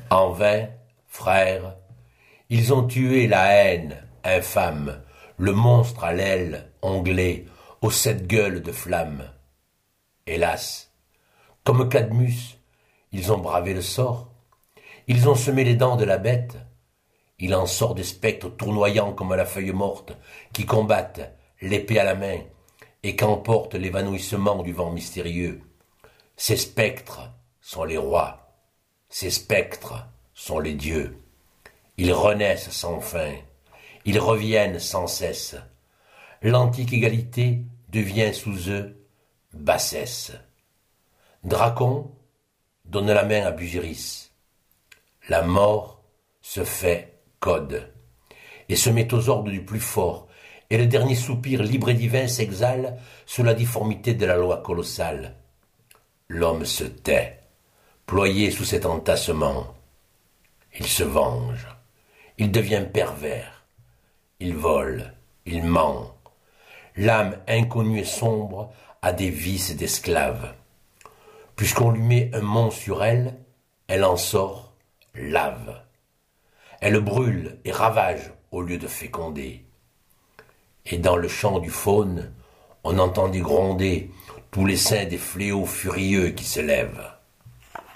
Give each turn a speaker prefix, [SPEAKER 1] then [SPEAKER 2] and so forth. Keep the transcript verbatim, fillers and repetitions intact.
[SPEAKER 1] En vain, frères, ils ont tué la haine infâme, le monstre à l'aile onglée, aux sept gueules de flamme. Hélas, comme Cadmus, ils ont bravé le sort, ils ont semé les dents de la bête, il en sort des spectres tournoyants comme la feuille morte, qui combattent, l'épée à la main, et qu'emporte l'évanouissement du vent mystérieux. Ces spectres sont les rois, ces spectres sont les dieux. Ils renaissent sans fin, ils reviennent sans cesse. L'antique égalité devient sous eux bassesse. Dracon donne la main à Busiris. La mort se fait code et se met aux ordres du plus fort, et le dernier soupir libre et divin s'exhale sous la difformité de la loi colossale. L'homme se tait, ployé sous cet entassement. Il se venge, il devient pervers, il vole, il ment. L'âme inconnue et sombre a des vices d'esclave. Puisqu'on lui met un mont sur elle, elle en sort lave. Elle brûle et ravage au lieu de féconder. Et dans le chant du faune, on entendit gronder tous les seins des fléaux furieux qui se lèvent.